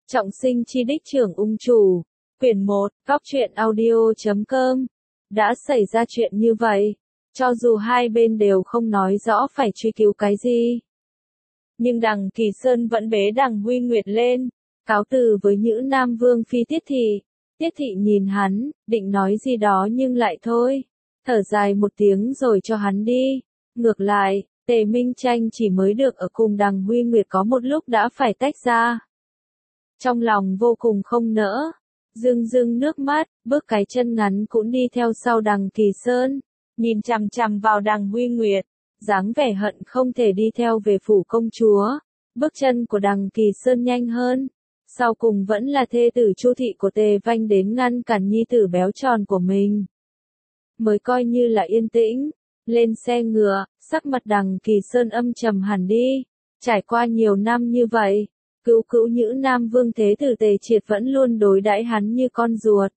Trọng sinh chi đích trưởng ung chủ. Quyển 1, góc truyện audio.com. Đã xảy ra chuyện như vậy, cho dù hai bên đều không nói rõ phải truy cứu cái gì. Nhưng Đằng Kỳ Sơn vẫn bế Đằng Huy Nguyệt lên, cáo từ với Nhữ Nam Vương phi Tiết Thị. Tiết Thị nhìn hắn, định nói gì đó nhưng lại thôi, thở dài một tiếng rồi cho hắn đi. Ngược lại, Tề Minh Tranh chỉ mới được ở cùng Đằng Huy Nguyệt có một lúc đã phải tách ra. Trong lòng vô cùng không nỡ, rưng rưng nước mắt, bước cái chân ngắn cũng đi theo sau Đằng Kỳ Sơn, nhìn chằm chằm vào Đằng Huy Nguyệt, dáng vẻ hận không thể đi theo về phủ công chúa. Bước chân của Đằng Kỳ Sơn nhanh hơn, sau cùng vẫn là thê tử Chu Thị của Tề Vanh đến ngăn cản nhi tử béo tròn của mình. Mới coi như là yên tĩnh, lên xe ngựa, sắc mặt Đằng Kỳ Sơn âm trầm hẳn đi. Trải qua nhiều năm như vậy, cữu cữu Nhữ Nam Vương thế tử Tề Triệt vẫn luôn đối đãi hắn như con ruột.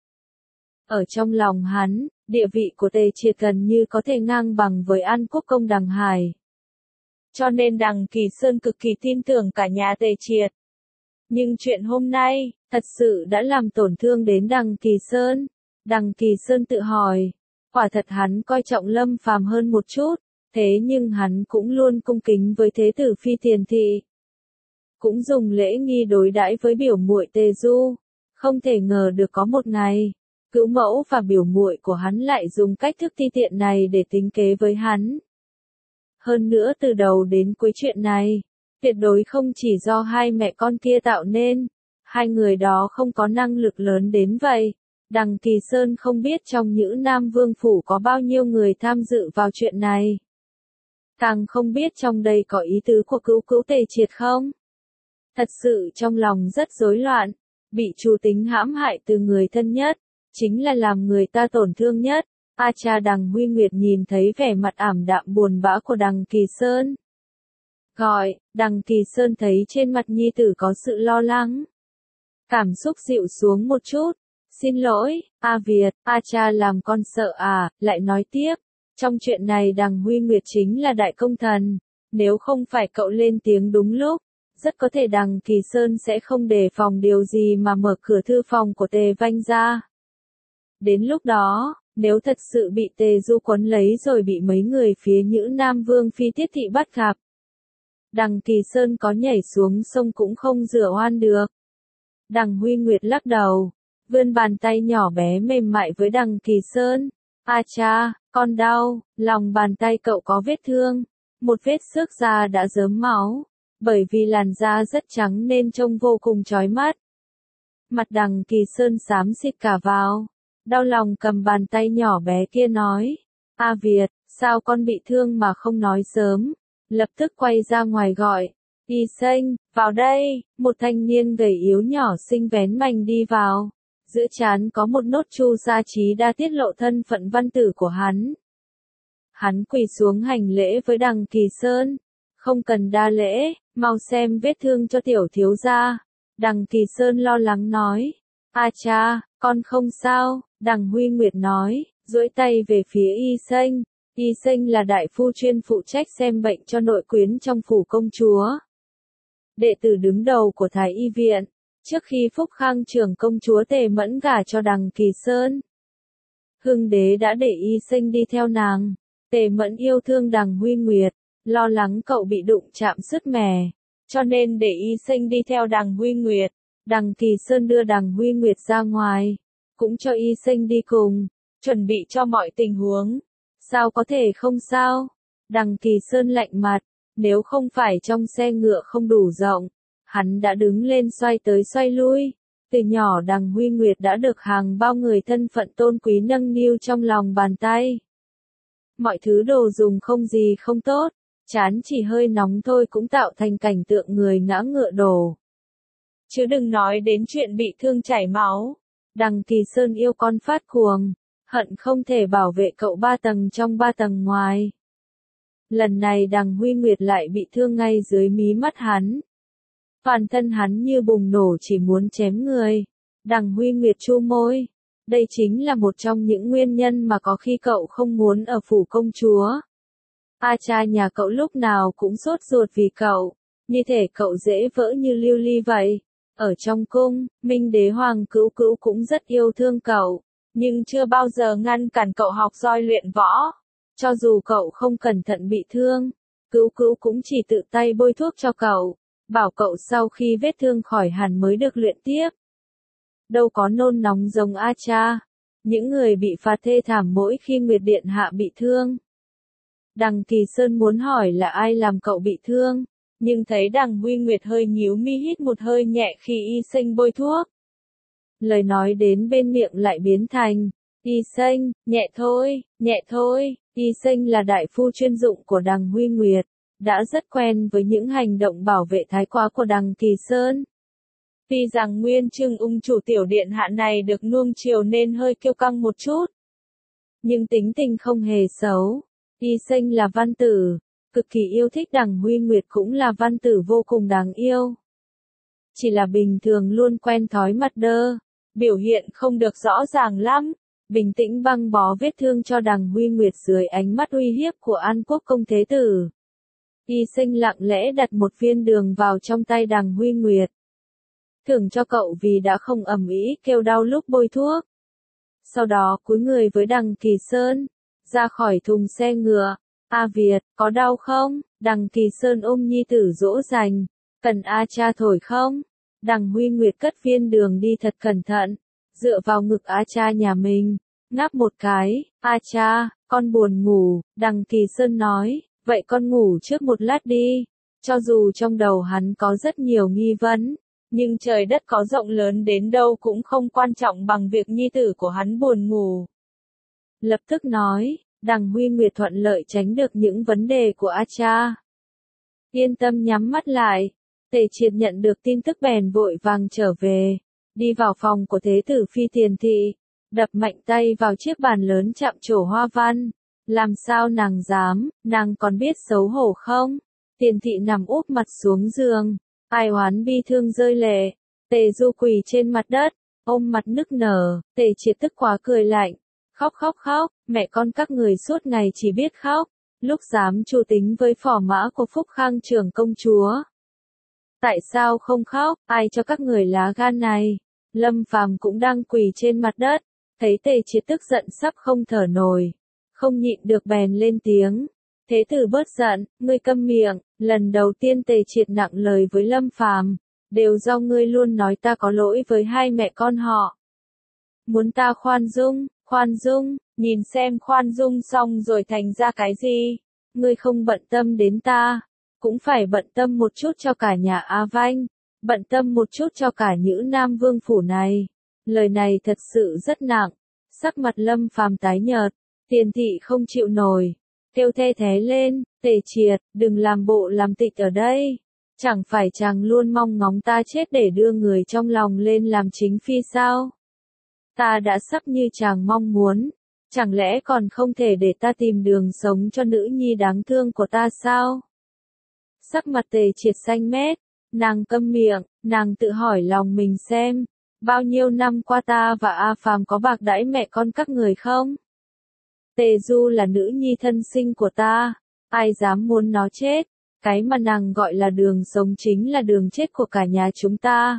Ở trong lòng hắn, địa vị của Tề Triệt gần như có thể ngang bằng với An Quốc công Đằng Hải. Cho nên Đằng Kỳ Sơn cực kỳ tin tưởng cả nhà Tề Triệt. Nhưng chuyện hôm nay, thật sự đã làm tổn thương đến Đằng Kỳ Sơn. Đằng Kỳ Sơn tự hỏi, quả thật hắn coi trọng Lâm Phàm hơn một chút, thế nhưng hắn cũng luôn cung kính với thế tử phi Tiền Thị. Cũng dùng lễ nghi đối đãi với biểu muội Tề Du, không thể ngờ được có một ngày, cữu mẫu và biểu muội của hắn lại dùng cách thức ti tiện này để tính kế với hắn. Hơn nữa từ đầu đến cuối chuyện này, tuyệt đối không chỉ do hai mẹ con kia tạo nên, hai người đó không có năng lực lớn đến vậy. Đằng Kỳ Sơn không biết trong Nhữ Nam Vương phủ có bao nhiêu người tham dự vào chuyện này. Càng không biết trong đây có ý tứ của cữu cữu Tề Triệt không. Thật sự trong lòng rất rối loạn, bị chủ tính hãm hại từ người thân nhất, chính là làm người ta tổn thương nhất. A cha Đằng Huy Nguyệt nhìn thấy vẻ mặt ảm đạm buồn bã của Đằng Kỳ Sơn. Gọi, Đằng Kỳ Sơn thấy trên mặt nhi tử có sự lo lắng. Cảm xúc dịu xuống một chút. Xin lỗi, A Việt, A cha làm con sợ à, lại nói tiếp. Trong chuyện này Đằng Huy Nguyệt chính là đại công thần, nếu không phải cậu lên tiếng đúng lúc, rất có thể Đằng Kỳ Sơn sẽ không đề phòng điều gì mà mở cửa thư phòng của Tề Vanh ra. Đến lúc đó, nếu thật sự bị Tề Du quấn lấy rồi bị mấy người phía Nhữ Nam Vương phi Tiết Thị bắt gặp, Đằng Kỳ Sơn có nhảy xuống sông cũng không rửa oan được. Đằng Huy Nguyệt lắc đầu, vươn bàn tay nhỏ bé mềm mại với Đằng Kỳ Sơn. A cha, con đau, lòng bàn tay cậu có vết thương, một vết xước da đã rớm máu, bởi vì làn da rất trắng nên trông vô cùng chói mắt. Mặt Đằng Kỳ Sơn xám xịt cả vào, đau lòng cầm bàn tay nhỏ bé kia nói, A Việt, sao con bị thương mà không nói sớm, lập tức quay ra ngoài gọi, Y Xanh, vào đây, một thanh niên gầy yếu nhỏ xinh vén mành đi vào. Giữa trán có một nốt chu sa trí đã tiết lộ thân phận văn tử của hắn. Hắn quỳ xuống hành lễ với Đằng Kỳ Sơn. Không cần đa lễ, mau xem vết thương cho tiểu thiếu gia. Đằng Kỳ Sơn lo lắng nói. A cha, con không sao, Đằng Huy Nguyệt nói, duỗi tay về phía Y Xanh. Y Xanh là đại phu chuyên phụ trách xem bệnh cho nội quyến trong phủ công chúa. Đệ tử đứng đầu của Thái Y Viện. Trước khi Phúc Khang trưởng công chúa Tề Mẫn gả cho Đằng Kỳ Sơn, Hưng Đế đã để Y Xanh đi theo nàng. Tề Mẫn yêu thương Đằng Huy Nguyệt, lo lắng cậu bị đụng chạm sứt mẻ, cho nên để Y Xanh đi theo Đằng Huy Nguyệt. Đằng Kỳ Sơn đưa Đằng Huy Nguyệt ra ngoài, cũng cho Y Xanh đi cùng, chuẩn bị cho mọi tình huống. Sao có thể không sao? Đằng Kỳ Sơn lạnh mặt, nếu không phải trong xe ngựa không đủ rộng, hắn đã đứng lên xoay tới xoay lui. Từ nhỏ Đằng Huy Nguyệt đã được hàng bao người thân phận tôn quý nâng niu trong lòng bàn tay. Mọi thứ đồ dùng không gì không tốt, chán chỉ hơi nóng thôi cũng tạo thành cảnh tượng người ngã ngựa đổ. Chứ đừng nói đến chuyện bị thương chảy máu. Đằng Kỳ Sơn yêu con phát cuồng, hận không thể bảo vệ cậu 3 tầng trong 3 tầng ngoài. Lần này Đằng Huy Nguyệt lại bị thương ngay dưới mí mắt hắn. Toàn thân hắn như bùng nổ chỉ muốn chém người. Đằng Huy Nguyệt chu môi. Đây chính là một trong những nguyên nhân mà có khi cậu không muốn ở phủ công chúa. A cha nhà cậu lúc nào cũng sốt ruột vì cậu. Như thể cậu dễ vỡ như lưu ly vậy. Ở trong cung, Minh đế Hoàng Cữu Cữu cũng rất yêu thương cậu, nhưng chưa bao giờ ngăn cản cậu học roi luyện võ. Cho dù cậu không cẩn thận bị thương, Cữu Cữu cũng chỉ tự tay bôi thuốc cho cậu, bảo cậu sau khi vết thương khỏi hẳn mới được luyện tiếp. Đâu có nôn nóng giống A Cha, những người bị phạt thê thảm mỗi khi Nguyệt Điện Hạ bị thương. Đằng Kỳ Sơn muốn hỏi là ai làm cậu bị thương, nhưng thấy Đằng Huy Nguyệt hơi nhíu mi hít một hơi nhẹ khi Y Sinh bôi thuốc. Lời nói đến bên miệng lại biến thành, Y Sinh, nhẹ thôi, Y Sinh là đại phu chuyên dụng của Đằng Huy Nguyệt, đã rất quen với những hành động bảo vệ thái quá của Đằng Kỳ Sơn. Tuy rằng Nguyên Trưng ung chủ tiểu điện hạ này được nuông chiều nên hơi kiêu căng một chút, nhưng tính tình không hề xấu. Y Sinh là văn tử, cực kỳ yêu thích Đằng Huy Nguyệt cũng là văn tử vô cùng đáng yêu. Chỉ là bình thường luôn quen thói mặt đơ, biểu hiện không được rõ ràng lắm, bình tĩnh băng bó vết thương cho Đằng Huy Nguyệt dưới ánh mắt uy hiếp của An Quốc công thế tử. Y Sinh lặng lẽ đặt một viên đường vào trong tay Đằng Huy Nguyệt. Thưởng cho cậu vì đã không ầm ĩ kêu đau lúc bôi thuốc. Sau đó cúi người với Đằng Kỳ Sơn, ra khỏi thùng xe ngựa. A Việt, có đau không? Đằng Kỳ Sơn ôm nhi tử dỗ dành. Cần A Cha thổi không? Đằng Huy Nguyệt cất viên đường đi thật cẩn thận, dựa vào ngực A Cha nhà mình, ngáp một cái. A Cha, con buồn ngủ. Đằng Kỳ Sơn nói, vậy con ngủ trước một lát đi. Cho dù trong đầu hắn có rất nhiều nghi vấn, nhưng trời đất có rộng lớn đến đâu cũng không quan trọng bằng việc nhi tử của hắn buồn ngủ. Lập tức nói, Đằng Huy Nguyệt thuận lợi tránh được những vấn đề của A Cha. Yên tâm nhắm mắt lại. Tề Triệt nhận được tin tức bèn vội vàng trở về, đi vào phòng của thế tử Phi Tiền Thị, đập mạnh tay vào chiếc bàn lớn chạm trổ hoa văn. Làm sao nàng dám, nàng còn biết xấu hổ không? Tiền Thị nằm úp mặt xuống giường, ai oán bi thương rơi lệ. Tề Du quỳ trên mặt đất, ôm mặt nức nở. Tề Triệt tức quá cười lạnh, khóc, mẹ con các người suốt ngày chỉ biết khóc, lúc dám chủ tính với phò mã của Phúc Khang trưởng công chúa. Tại sao không khóc, ai cho các người lá gan này? Lâm Phàm cũng đang quỳ trên mặt đất, thấy Tề Triệt tức giận sắp không thở nổi, không nhịn được bèn lên tiếng. Thế tử bớt giận, ngươi câm miệng. Lần đầu tiên Tề Triệt nặng lời với Lâm Phàm, đều do ngươi luôn nói ta có lỗi với hai mẹ con họ. Muốn ta khoan dung, nhìn xem khoan dung xong rồi thành ra cái gì? Ngươi không bận tâm đến ta, cũng phải bận tâm một chút cho cả nhà A Vanh, bận tâm một chút cho cả Nhữ Nam Vương phủ này. Lời này thật sự rất nặng, sắc mặt Lâm Phàm tái nhợt. Tiền Thị không chịu nổi, kêu the thé lên, Tề Triệt, đừng làm bộ làm tịch ở đây. Chẳng phải chàng luôn mong ngóng ta chết để đưa người trong lòng lên làm chính phi sao? Ta đã sắp như chàng mong muốn, chẳng lẽ còn không thể để ta tìm đường sống cho nữ nhi đáng thương của ta sao? Sắc mặt Tề Triệt xanh mét, nàng câm miệng, nàng tự hỏi lòng mình xem, bao nhiêu năm qua ta và A Phàm có bạc đãi mẹ con các người không? Tề Du là nữ nhi thân sinh của ta, ai dám muốn nó chết, cái mà nàng gọi là đường sống chính là đường chết của cả nhà chúng ta.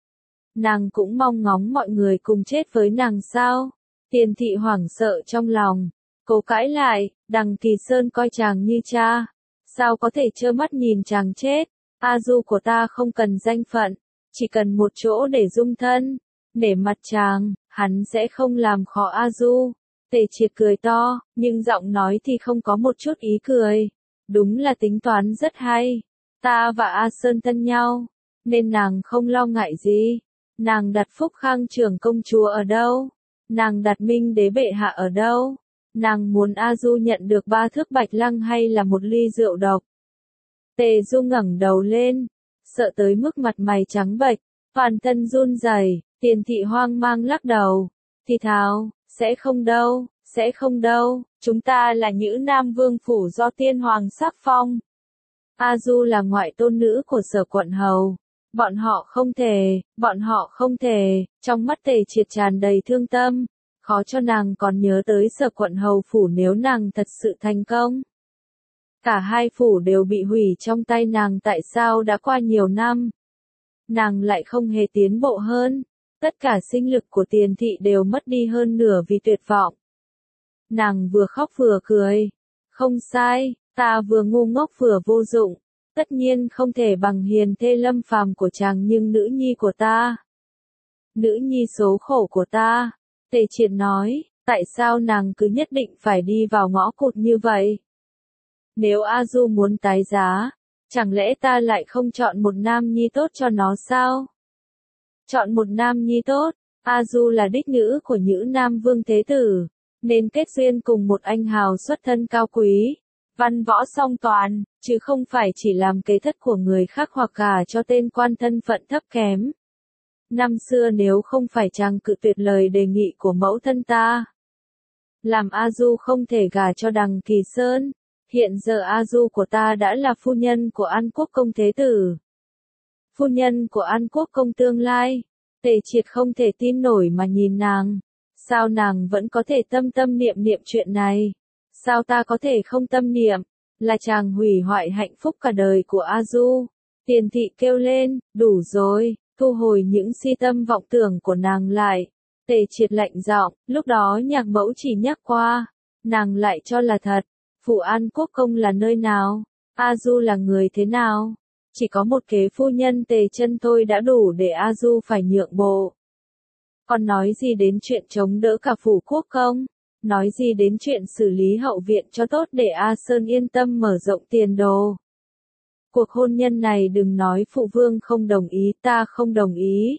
Nàng cũng mong ngóng mọi người cùng chết với nàng sao? Tiền Thị hoảng sợ trong lòng, cố cãi lại. Đằng Kỳ Sơn coi chàng như cha, sao có thể trơ mắt nhìn chàng chết? A Du của ta không cần danh phận, chỉ cần một chỗ để dung thân, nể mặt chàng, hắn sẽ không làm khó A Du. Tề Triệt cười to, nhưng giọng nói thì không có một chút ý cười. Đúng là tính toán rất hay. Ta và A Sơn thân nhau, nên nàng không lo ngại gì. Nàng đặt Phúc Khang trưởng công chúa ở đâu? Nàng đặt Minh đế bệ hạ ở đâu? Nàng muốn A Du nhận được 3 thước bạch lăng hay là một ly rượu độc? Tề Du ngẩng đầu lên, sợ tới mức mặt mày trắng bệch, toàn thân run rẩy. Tiền Thị hoang mang lắc đầu, thì thào, sẽ không đâu, chúng ta là Nhữ Nam Vương phủ do tiên hoàng sắc phong. A Du là ngoại tôn nữ của Sở quận hầu. Bọn họ không thể, trong mắt Tề Triệt tràn đầy thương tâm, khó cho nàng còn nhớ tới Sở quận hầu phủ nếu nàng thật sự thành công. Cả hai phủ đều bị hủy trong tay nàng tại sao đã qua nhiều năm. nàng lại không hề tiến bộ hơn. Tất cả sinh lực của Tiền thị đều mất đi hơn nửa vì tuyệt vọng. Nàng vừa khóc vừa cười. Không sai, ta vừa ngu ngốc vừa vô dụng. Tất nhiên không thể bằng hiền thê Lâm Phàm của chàng, nhưng nữ nhi của ta. Nữ nhi số khổ của ta. Tề Triệt nói, tại sao nàng cứ nhất định phải đi vào ngõ cụt như vậy? Nếu A Du muốn tái giá, chẳng lẽ ta lại không chọn một nam nhi tốt cho nó sao? Chọn một nam nhi tốt, A Du là đích nữ của Nhữ Nam Vương Thế Tử, nên kết duyên cùng một anh hào xuất thân cao quý, văn võ song toàn, chứ không phải chỉ làm kế thất của người khác hoặc gả cho tên quan thân phận thấp kém. Năm xưa nếu không phải chàng cự tuyệt lời đề nghị của mẫu thân ta, làm A Du không thể gả cho Đằng Kỳ Sơn, hiện giờ A Du của ta đã là phu nhân của An Quốc Công Thế Tử. Phu nhân của An Quốc Công tương lai. Tề Triệt không thể tin nổi mà nhìn nàng. Sao nàng vẫn có thể tâm tâm niệm niệm chuyện này? Sao ta có thể không tâm niệm? Là chàng hủy hoại hạnh phúc cả đời của A Du. Tiền thị kêu lên, đủ rồi, thu hồi những si tâm vọng tưởng của nàng lại. Tề Triệt lạnh giọng, lúc đó nhạc mẫu chỉ nhắc qua. Nàng lại cho là thật. Phủ An Quốc Công là nơi nào? A Du là người thế nào? Chỉ có một kế phu nhân Tề Chân thôi đã đủ để A Du phải nhượng bộ. Còn nói gì đến chuyện chống đỡ cả phủ quốc công? Nói gì đến chuyện xử lý hậu viện cho tốt để A Sơn yên tâm mở rộng tiền đồ? Cuộc hôn nhân này đừng nói phụ vương không đồng ý, ta không đồng ý.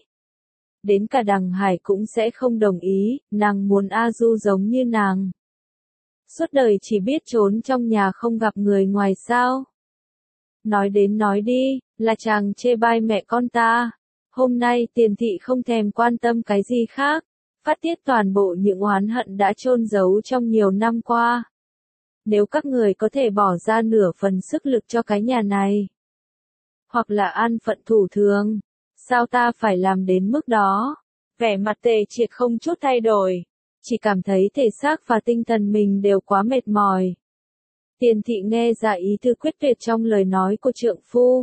Đến cả Đằng Hải cũng sẽ không đồng ý, nàng muốn A Du giống như nàng. Suốt đời chỉ biết trốn trong nhà không gặp người ngoài sao? Nói đến nói đi, là chàng chê bai mẹ con ta. Hôm nay Tiền thị không thèm quan tâm cái gì khác, phát tiết toàn bộ những oán hận đã chôn giấu trong nhiều năm qua. Nếu các người có thể bỏ ra nửa phần sức lực cho cái nhà này, hoặc là an phận thủ thường, sao ta phải làm đến mức đó? Vẻ mặt Tề Triệt không chút thay đổi, chỉ cảm thấy thể xác và tinh thần mình đều quá mệt mỏi. Tiền thị nghe ra ý tư quyết tuyệt trong lời nói của trượng phu.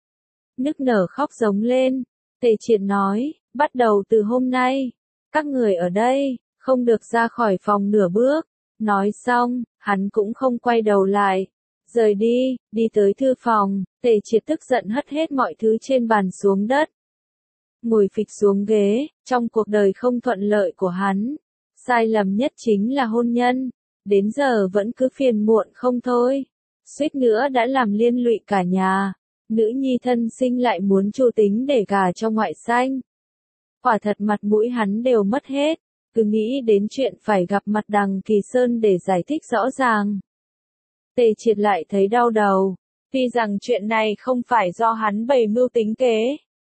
Nức nở khóc giống lên. Tề Triệt nói, bắt đầu từ hôm nay, các người ở đây, không được ra khỏi phòng nửa bước. Nói xong, hắn cũng không quay đầu lại. Rời đi, đi tới thư phòng, Tề Triệt tức giận hất hết mọi thứ trên bàn xuống đất. Ngồi phịch xuống ghế, trong cuộc đời không thuận lợi của hắn, sai lầm nhất chính là hôn nhân. Đến giờ vẫn cứ phiền muộn không thôi. Suýt nữa đã làm liên lụy cả nhà. Nữ nhi thân sinh lại muốn chu tính để gả cho ngoại sanh. Quả thật mặt mũi hắn đều mất hết. Cứ nghĩ đến chuyện phải gặp mặt Đằng Kỳ Sơn để giải thích rõ ràng. Tề Triệt lại thấy đau đầu. Tuy rằng chuyện này không phải do hắn bày mưu tính kế,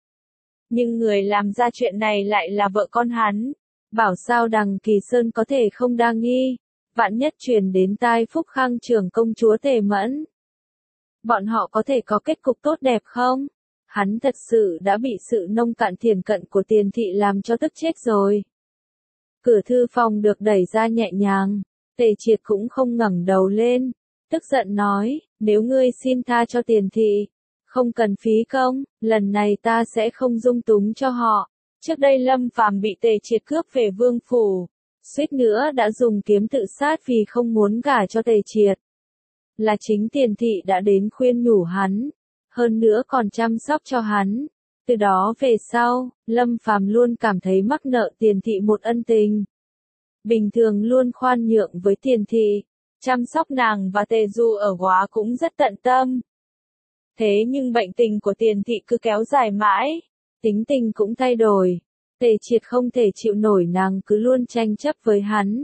nhưng người làm ra chuyện này lại là vợ con hắn. Bảo sao Đằng Kỳ Sơn có thể không đa nghi. Vạn nhất truyền đến tai Phúc Khang trưởng công chúa Tề Mẫn. Bọn họ có thể có kết cục tốt đẹp không? Hắn thật sự đã bị sự nông cạn thiển cận của Tiền thị làm cho tức chết rồi. Cửa thư phòng được đẩy ra nhẹ nhàng. Tề Triệt cũng không ngẩng đầu lên. Tức giận nói, nếu ngươi xin tha cho Tiền thị, không cần phí công, lần này ta sẽ không dung túng cho họ. Trước đây Lâm Phàm bị Tề Triệt cướp về vương phủ. Suýt nữa đã dùng kiếm tự sát vì không muốn gả cho Tề Triệt. Là chính Tiền thị đã đến khuyên nhủ hắn, hơn nữa còn chăm sóc cho hắn. Từ đó về sau, Lâm Phàm luôn cảm thấy mắc nợ Tiền thị một ân tình. Bình thường luôn khoan nhượng với Tiền thị, chăm sóc nàng và Tề Du ở Góa cũng rất tận tâm. Thế nhưng bệnh tình của Tiền thị cứ kéo dài mãi, tính tình cũng thay đổi. Tề Triệt không thể chịu nổi nàng cứ luôn tranh chấp với hắn.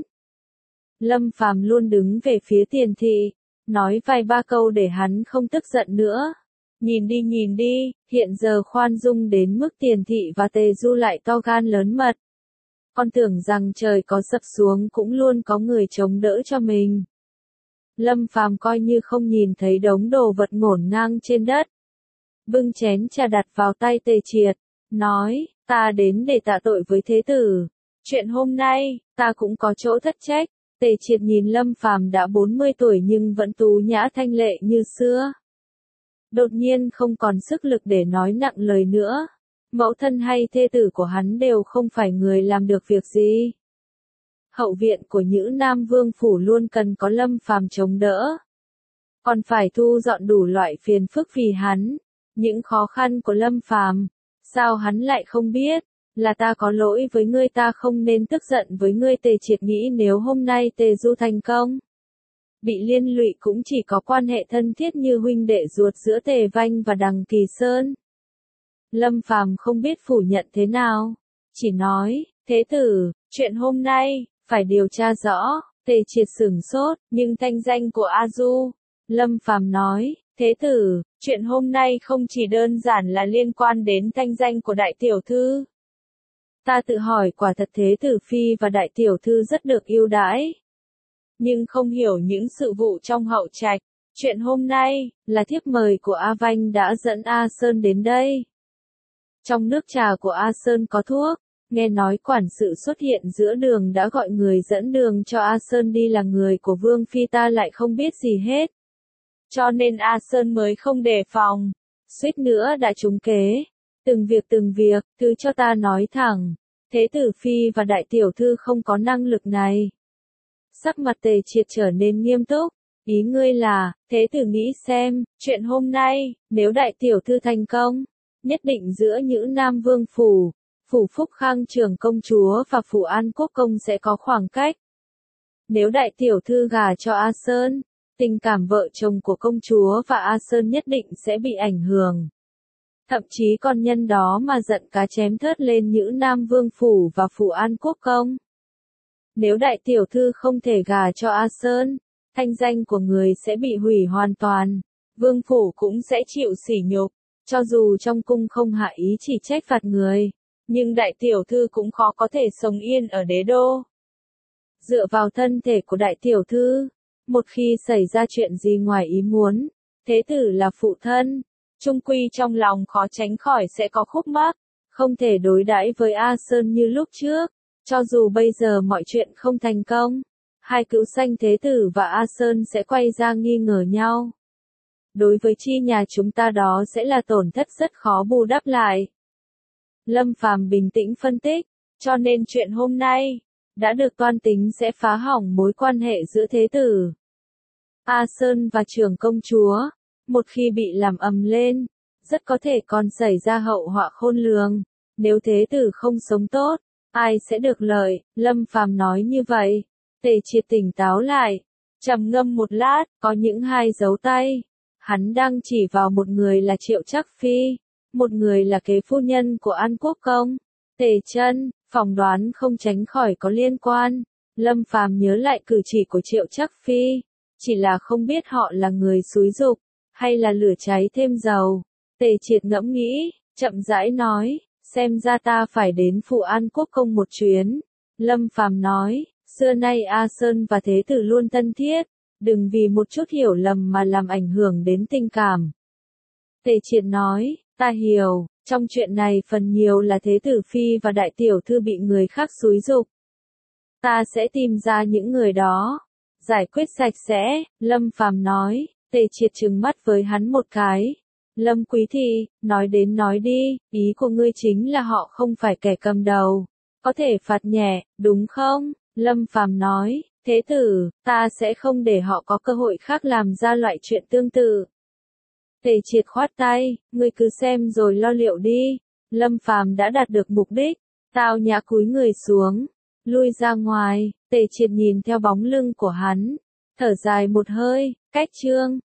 Lâm Phàm luôn đứng về phía Tiền thị, nói vài ba câu để hắn không tức giận nữa. Nhìn đi, hiện giờ khoan dung đến mức Tiền thị và Tề Du lại to gan lớn mật. Con tưởng rằng trời có sập xuống cũng luôn có người chống đỡ cho mình. Lâm Phàm coi như không nhìn thấy đống đồ vật ngổn ngang trên đất. Bưng chén trà đặt vào tay Tề Triệt, nói, ta đến để tạ tội với thế tử. Chuyện hôm nay, ta cũng có chỗ thất trách. Tề Triệt nhìn Lâm Phàm đã 40 tuổi nhưng vẫn tú nhã thanh lệ như xưa. Đột nhiên không còn sức lực để nói nặng lời nữa. Mẫu thân hay thê tử của hắn đều không phải người làm được việc gì. Hậu viện của Nhữ Nam Vương phủ luôn cần có Lâm Phàm chống đỡ. Còn phải thu dọn đủ loại phiền phức vì hắn. Những khó khăn của Lâm Phàm, sao hắn lại không biết? Là ta có lỗi với ngươi, ta không nên tức giận với ngươi. Tề Triệt nghĩ nếu hôm nay Tề Du thành công, bị liên lụy cũng chỉ có quan hệ thân thiết như huynh đệ ruột giữa Tề Vanh và Đằng Kỳ Sơn. Lâm Phàm không biết phủ nhận thế nào, chỉ nói, thế tử, chuyện hôm nay, phải điều tra rõ. Tề Triệt sửng sốt, nhưng thanh danh của A Du. Lâm Phàm nói, thế tử, chuyện hôm nay không chỉ đơn giản là liên quan đến thanh danh của đại tiểu thư. Ta tự hỏi quả thật thế tử phi và đại tiểu thư rất được ưu đãi. Nhưng không hiểu những sự vụ trong hậu trạch. Chuyện hôm nay, là thiếp mời của A Vanh đã dẫn A Sơn đến đây. Trong nước trà của A Sơn có thuốc, nghe nói quản sự xuất hiện giữa đường đã gọi người dẫn đường cho A Sơn đi là người của Vương Phi, ta lại không biết gì hết. Cho nên A Sơn mới không đề phòng, suýt nữa đã trúng kế. Từng việc, thứ cho ta nói thẳng, thế tử Phi và đại tiểu thư không có năng lực này. Sắc mặt Tề Triệt trở nên nghiêm túc, ý ngươi là, thế tử nghĩ xem, chuyện hôm nay, nếu đại tiểu thư thành công, nhất định giữa Nhữ Nam Vương phủ, phủ Phúc Khang trưởng công chúa và phủ An Quốc công sẽ có khoảng cách. Nếu đại tiểu thư gả cho A Sơn, tình cảm vợ chồng của công chúa và A Sơn nhất định sẽ bị ảnh hưởng. Thậm chí con nhân đó mà giận cá chém thớt lên Nhữ Nam Vương phủ và phủ An Quốc công. Nếu đại tiểu thư không thể gả cho A Sơn, thanh danh của người sẽ bị hủy hoàn toàn. Vương phủ cũng sẽ chịu sỉ nhục. Cho dù trong cung không hạ ý chỉ trách phạt người, nhưng đại tiểu thư cũng khó có thể sống yên ở đế đô. Dựa vào thân thể của đại tiểu thư, một khi xảy ra chuyện gì ngoài ý muốn, thế tử là phụ thân, chung quy trong lòng khó tránh khỏi sẽ có khúc mắc, không thể đối đãi với A Sơn như lúc trước. Cho dù bây giờ mọi chuyện không thành công, hai cữu sanh thế tử và A Sơn sẽ quay ra nghi ngờ nhau. Đối với chi nhà chúng ta đó sẽ là tổn thất rất khó bù đắp lại. Lâm Phàm bình tĩnh phân tích, cho nên chuyện hôm nay, đã được toan tính sẽ phá hỏng mối quan hệ giữa thế tử A Sơn và trưởng công chúa. Một khi bị làm ầm lên, rất có thể còn xảy ra hậu họa khôn lường. Nếu thế tử không sống tốt, ai sẽ được lợi? Lâm Phàm nói như vậy. Tề Triệt tỉnh táo lại, trầm ngâm một lát, có những hai dấu tay. Hắn đang chỉ vào một người là Triệu Trắc Phi, một người là kế phu nhân của An Quốc công. Tề Chân, phỏng đoán không tránh khỏi có liên quan. Lâm Phàm nhớ lại cử chỉ của Triệu Trắc Phi, chỉ là không biết họ là người xúi giục, hay là lửa cháy thêm dầu. Tề Triệt ngẫm nghĩ, chậm rãi nói, xem ra ta phải đến phủ An Quốc công một chuyến. Lâm Phàm nói, xưa nay A Sơn và thế tử luôn thân thiết, đừng vì một chút hiểu lầm mà làm ảnh hưởng đến tình cảm. Tề Triệt nói, ta hiểu, trong chuyện này phần nhiều là thế tử Phi và đại tiểu thư bị người khác xúi giục. Ta sẽ tìm ra những người đó, giải quyết sạch sẽ. Lâm Phàm nói. Tề Triệt trừng mắt với hắn một cái. Lâm Quý Thị, nói đến nói đi, ý của ngươi chính là họ không phải kẻ cầm đầu, có thể phạt nhẹ, đúng không? Lâm Phàm nói, thế tử, ta sẽ không để họ có cơ hội khác làm ra loại chuyện tương tự. Tề Triệt khoát tay, ngươi cứ xem rồi lo liệu đi. Lâm Phàm đã đạt được mục đích, tao nhã cúi người xuống, lui ra ngoài. Tề Triệt nhìn theo bóng lưng của hắn, thở dài một hơi, cách chương.